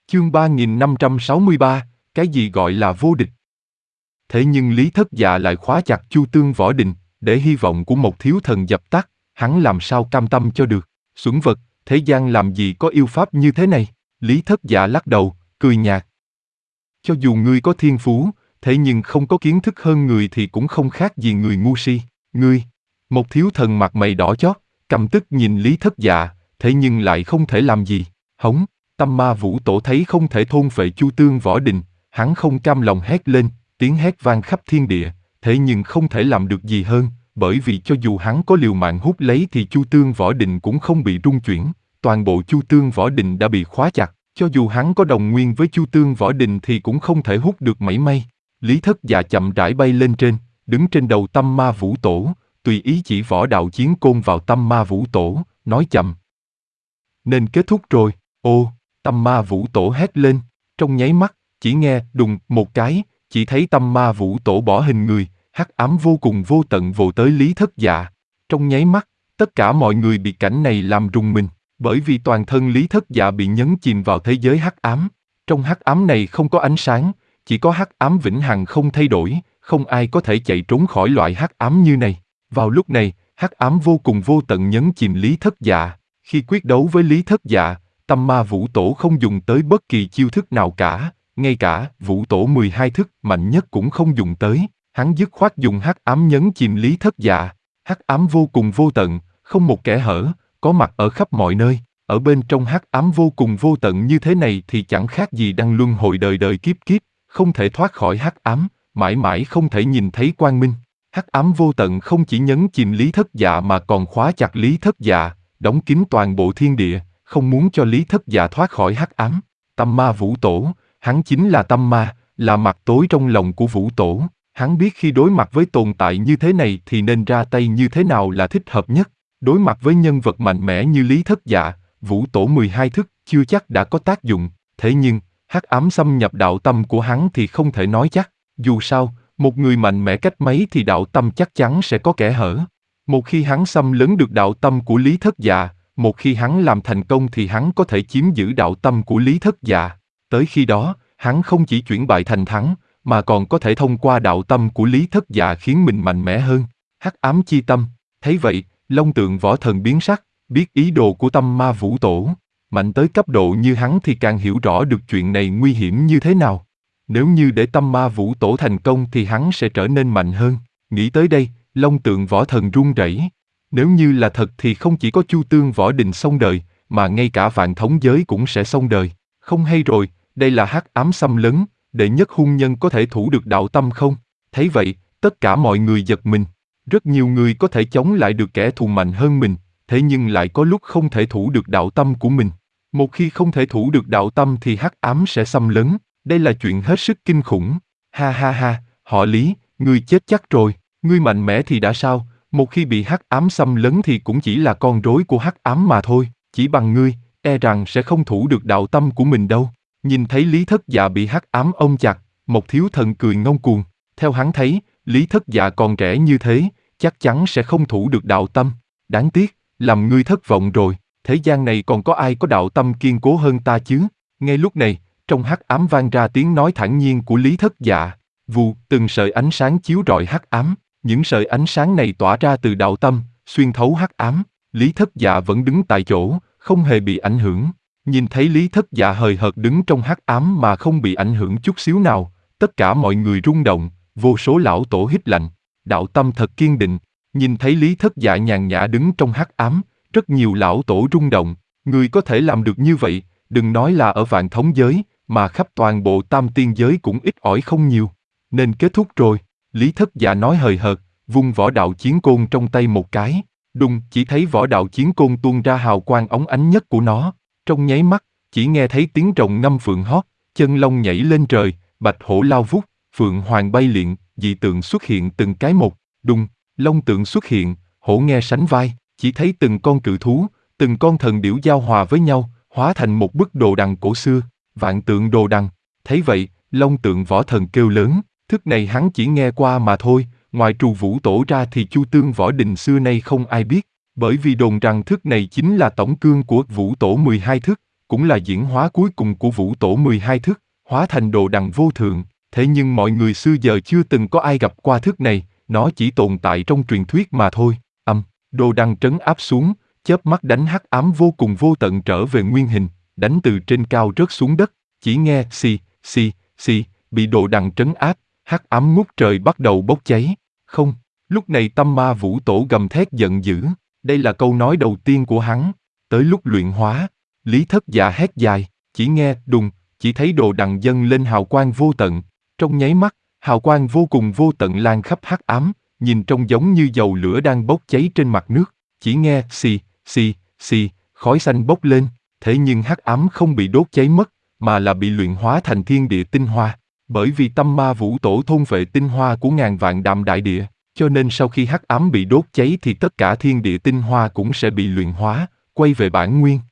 Chương 3563, cái gì gọi là vô địch? Thế nhưng Lý Thất Dạ lại khóa chặt Chu Tương võ đình, để hy vọng của một thiếu thần dập tắt, hắn làm sao cam tâm cho được. Xuẩn vật, thế gian làm gì có yêu pháp như thế này? Lý Thất Dạ lắc đầu, cười nhạt. Cho dù ngươi có thiên phú, thế nhưng không có kiến thức hơn người thì cũng không khác gì người ngu si. Ngươi, một thiếu thần mặt mày đỏ chót, căm tức nhìn Lý Thất Dạ, thế nhưng lại không thể làm gì. Hống, Tâm Ma Vũ Tổ thấy không thể thôn phệ Chu Tương võ đình, hắn không cam lòng hét lên, tiếng hét vang khắp thiên địa, thế nhưng không thể làm được gì hơn, bởi vì cho dù hắn có liều mạng hút lấy thì Chu Tương võ đình cũng không bị rung chuyển, toàn bộ Chu Tương võ đình đã bị khóa chặt, cho dù hắn có đồng nguyên với Chu Tương võ đình thì cũng không thể hút được mảy may. Lý Thất Dạ chậm rãi bay lên trên, đứng trên đầu Tâm Ma Vũ Tổ, tùy ý chỉ võ đạo chiến côn vào Tâm Ma Vũ Tổ, nói chậm. Nên kết thúc rồi. Ô, Tâm Ma Vũ Tổ hét lên, trong nháy mắt, chỉ nghe đùng một cái, chỉ thấy Tâm Ma Vũ Tổ bỏ hình người, hắc ám vô cùng vô tận vồ tới Lý Thất Dạ. Trong nháy mắt, tất cả mọi người bị cảnh này làm rùng mình, bởi vì toàn thân Lý Thất Dạ bị nhấn chìm vào thế giới hắc ám. Trong hắc ám này không có ánh sáng, chỉ có hắc ám vĩnh hằng không thay đổi, không ai có thể chạy trốn khỏi loại hắc ám như này. Vào lúc này, hắc ám vô cùng vô tận nhấn chìm Lý Thất Dạ. Khi quyết đấu với Lý Thất Dạ, Tâm Ma Vũ Tổ không dùng tới bất kỳ chiêu thức nào cả, ngay cả Vũ Tổ 12 thức mạnh nhất cũng không dùng tới. Hắn dứt khoát dùng hắc ám nhấn chìm Lý Thất Dạ. Hắc ám vô cùng vô tận, không một kẽ hở, có mặt ở khắp mọi nơi. Ở bên trong hắc ám vô cùng vô tận như thế này thì chẳng khác gì đang luân hồi đời đời kiếp kiếp, không thể thoát khỏi hắc ám, mãi mãi không thể nhìn thấy quang minh. Hắc ám vô tận không chỉ nhấn chìm Lý Thất Dạ mà còn khóa chặt Lý Thất Dạ, đóng kín toàn bộ thiên địa, không muốn cho Lý Thất Dạ thoát khỏi hắc ám. Tâm Ma Vũ Tổ, hắn chính là tâm ma, là mặt tối trong lòng của Vũ Tổ. Hắn biết khi đối mặt với tồn tại như thế này thì nên ra tay như thế nào là thích hợp nhất. Đối mặt với nhân vật mạnh mẽ như Lý Thất Dạ, Vũ Tổ 12 thức chưa chắc đã có tác dụng. Thế nhưng, hắc ám xâm nhập đạo tâm của hắn thì không thể nói chắc. Dù sao, một người mạnh mẽ cách mấy thì đạo tâm chắc chắn sẽ có kẽ hở. Một khi hắn xâm lấn được đạo tâm của Lý Thất Dạ, một khi hắn làm thành công thì hắn có thể chiếm giữ đạo tâm của Lý Thất Dạ. Tới khi đó, hắn không chỉ chuyển bại thành thắng, mà còn có thể thông qua đạo tâm của Lý Thất Dạ khiến mình mạnh mẽ hơn. Hắc ám chi tâm, thấy vậy, Long Tượng Võ Thần biến sắc, biết ý đồ của Tâm Ma Vũ Tổ. Mạnh tới cấp độ như hắn thì càng hiểu rõ được chuyện này nguy hiểm như thế nào. Nếu như để Tâm Ma Vũ Tổ thành công thì hắn sẽ trở nên mạnh hơn. Nghĩ tới đây, Long Tượng Võ Thần run rẩy. Nếu như là thật thì không chỉ có Chu Tương võ đình xong đời, mà ngay cả vạn thống giới cũng sẽ xong đời. Không hay rồi, đây là hắc ám xâm lấn, đệ nhất hung nhân có thể thủ được đạo tâm không? Thấy vậy, tất cả mọi người giật mình. Rất nhiều người có thể chống lại được kẻ thù mạnh hơn mình, thế nhưng lại có lúc không thể thủ được đạo tâm của mình. Một khi không thể thủ được đạo tâm thì hắc ám sẽ xâm lấn, đây là chuyện hết sức kinh khủng. Ha ha ha, họ Lý, ngươi chết chắc rồi, ngươi mạnh mẽ thì đã sao, một khi bị hắc ám xâm lấn thì cũng chỉ là con rối của hắc ám mà thôi, chỉ bằng ngươi, e rằng sẽ không thủ được đạo tâm của mình đâu. Nhìn thấy Lý Thất Dạ bị hắc ám ôm chặt, một thiếu thần cười ngông cuồng, theo hắn thấy, Lý Thất Dạ còn trẻ như thế, chắc chắn sẽ không thủ được đạo tâm. Đáng tiếc, làm ngươi thất vọng rồi, thế gian này còn có ai có đạo tâm kiên cố hơn ta chứ? Ngay lúc này, trong hắc ám vang ra tiếng nói thản nhiên của Lý Thất Dạ. Vù, từng sợi ánh sáng chiếu rọi hắc ám, những sợi ánh sáng này tỏa ra từ đạo tâm, xuyên thấu hắc ám. Lý Thất Dạ vẫn đứng tại chỗ, không hề bị ảnh hưởng. Nhìn thấy Lý Thất Dạ hời hợt đứng trong hắc ám mà không bị ảnh hưởng chút xíu nào, tất cả mọi người rung động, vô số lão tổ hít lạnh. Đạo tâm thật kiên định. Nhìn thấy Lý Thất Dạ nhàn nhã đứng trong hắc ám, rất nhiều lão tổ rung động. Người có thể làm được như vậy, đừng nói là ở vạn thống giới, mà khắp toàn bộ tam tiên giới cũng ít ỏi không nhiều. Nên kết thúc rồi, Lý Thất Dạ nói hời hợt, vung võ đạo chiến côn trong tay một cái. Đùng, chỉ thấy võ đạo chiến côn tuôn ra hào quang óng ánh nhất của nó. Trong nháy mắt, chỉ nghe thấy tiếng rồng ngâm phượng hót, chân long nhảy lên trời, bạch hổ lao vút, phượng hoàng bay liệng, dị tượng xuất hiện từng cái một. Đùng, long tượng xuất hiện, hổ nghe sánh vai, chỉ thấy từng con cự thú, từng con thần điểu giao hòa với nhau, hóa thành một bức đồ đằng cổ xưa, vạn tượng đồ đằng. Thấy vậy, Long Tượng Võ Thần kêu lớn, thức này hắn chỉ nghe qua mà thôi, ngoài trừ Vũ Tổ ra thì Chu Tương võ đình xưa nay không ai biết, bởi vì đồn rằng thức này chính là tổng cương của Vũ Tổ 12 thức, cũng là diễn hóa cuối cùng của vũ tổ 12 thức, hóa thành đồ đằng vô thượng. Thế nhưng mọi người xưa giờ chưa từng có ai gặp qua thức này, nó chỉ tồn tại trong truyền thuyết mà thôi. Đồ đằng trấn áp xuống, chớp mắt đánh hắc ám vô cùng vô tận trở về nguyên hình, đánh từ trên cao rớt xuống đất, chỉ nghe xì, xì, xì, bị đồ đằng trấn áp, hắc ám ngút trời bắt đầu bốc cháy. Không, lúc này tâm ma vũ tổ gầm thét giận dữ, đây là câu nói đầu tiên của hắn. Tới lúc luyện hóa, Lý Thất Dạ hét dài, chỉ nghe đùng, chỉ thấy đồ đằng dâng lên hào quang vô tận, trong nháy mắt, hào quang vô cùng vô tận lan khắp hắc ám, nhìn trông giống như dầu lửa đang bốc cháy trên mặt nước, chỉ nghe xì, xì, xì, khói xanh bốc lên, thế nhưng hắc ám không bị đốt cháy mất, mà là bị luyện hóa thành thiên địa tinh hoa. Bởi vì tâm ma vũ tổ thôn phệ tinh hoa của ngàn vạn đạm đại địa, cho nên sau khi hắc ám bị đốt cháy thì tất cả thiên địa tinh hoa cũng sẽ bị luyện hóa, quay về bản nguyên.